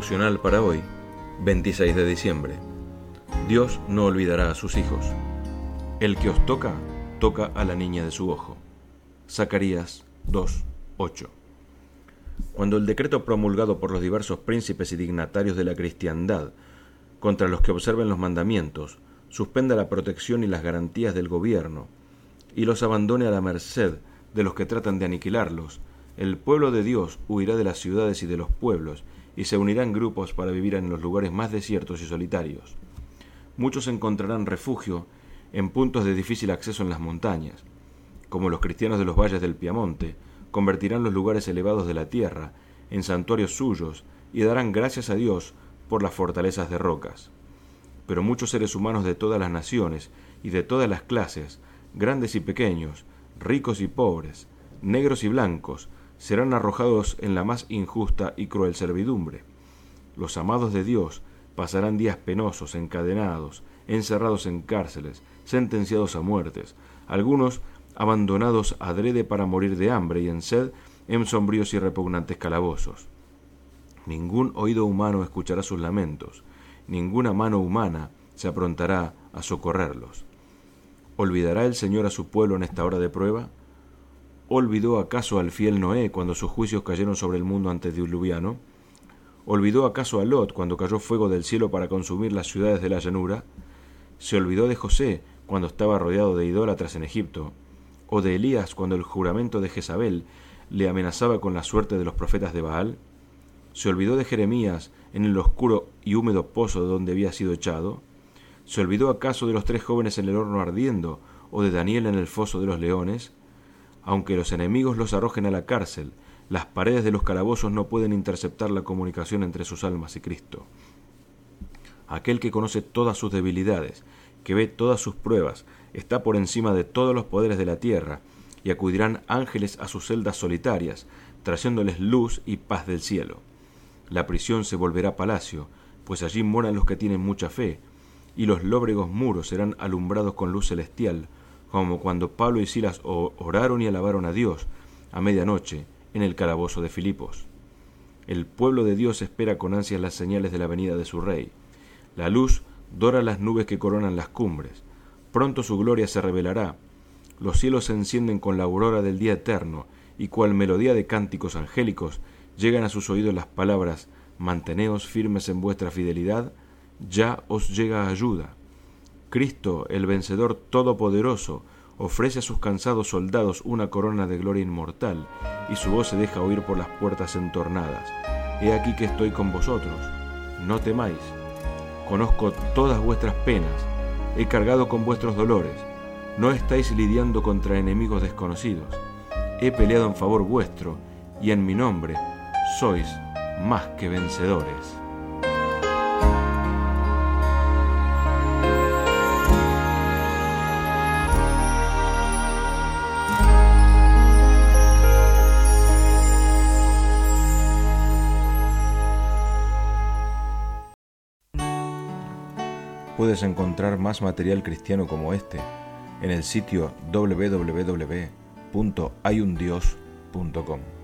Devocional para hoy, 26 de diciembre. Dios no olvidará a sus hijos. El que os toca, toca a la niña de su ojo. Zacarías 2:8. Cuando el decreto promulgado por los diversos príncipes y dignatarios de la cristiandad contra los que observen los mandamientos suspenda la protección y las garantías del gobierno y los abandone a la merced de los que tratan de aniquilarlos, el pueblo de Dios huirá de las ciudades y de los pueblos y se unirá en grupos para vivir en los lugares más desiertos y solitarios. Muchos encontrarán refugio en puntos de difícil acceso en las montañas. Como los cristianos de los valles del Piamonte, convertirán los lugares elevados de la tierra en santuarios suyos y darán gracias a Dios por las fortalezas de rocas. Pero muchos seres humanos de todas las naciones y de todas las clases, grandes y pequeños, ricos y pobres, negros y blancos, serán arrojados en la más injusta y cruel servidumbre. Los amados de Dios pasarán días penosos, encadenados, encerrados en cárceles, sentenciados a muertes, algunos abandonados adrede para morir de hambre y en sed en sombríos y repugnantes calabozos. Ningún oído humano escuchará sus lamentos, ninguna mano humana se aprontará a socorrerlos. ¿Olvidará el Señor a su pueblo en esta hora de prueba? ¿Olvidó acaso al fiel Noé cuando sus juicios cayeron sobre el mundo antediluviano? ¿Olvidó acaso a Lot cuando cayó fuego del cielo para consumir las ciudades de la llanura? ¿Se olvidó de José cuando estaba rodeado de idólatras en Egipto? ¿O de Elías cuando el juramento de Jezabel le amenazaba con la suerte de los profetas de Baal? ¿Se olvidó de Jeremías en el oscuro y húmedo pozo de donde había sido echado? ¿Se olvidó acaso de los 3 jóvenes en el horno ardiendo o de Daniel en el foso de los leones? Aunque los enemigos los arrojen a la cárcel, las paredes de los calabozos no pueden interceptar la comunicación entre sus almas y Cristo. Aquel que conoce todas sus debilidades, que ve todas sus pruebas, está por encima de todos los poderes de la tierra, y acudirán ángeles a sus celdas solitarias, trayéndoles luz y paz del cielo. La prisión se volverá palacio, pues allí moran los que tienen mucha fe, y los lóbregos muros serán alumbrados con luz celestial, como cuando Pablo y Silas oraron y alabaron a Dios a medianoche en el calabozo de Filipos. El pueblo de Dios espera con ansias las señales de la venida de su Rey. La luz dora las nubes que coronan las cumbres. Pronto su gloria se revelará. Los cielos se encienden con la aurora del día eterno, y cual melodía de cánticos angélicos llegan a sus oídos las palabras: manteneos firmes en vuestra fidelidad, ya os llega ayuda. Cristo, el vencedor todopoderoso, ofrece a sus cansados soldados una corona de gloria inmortal, y su voz se deja oír por las puertas entornadas. He aquí que estoy con vosotros, no temáis. Conozco todas vuestras penas, he cargado con vuestros dolores. No estáis lidiando contra enemigos desconocidos. He peleado en favor vuestro, y en mi nombre sois más que vencedores. Puedes encontrar más material cristiano como este en el sitio www.hayundios.com.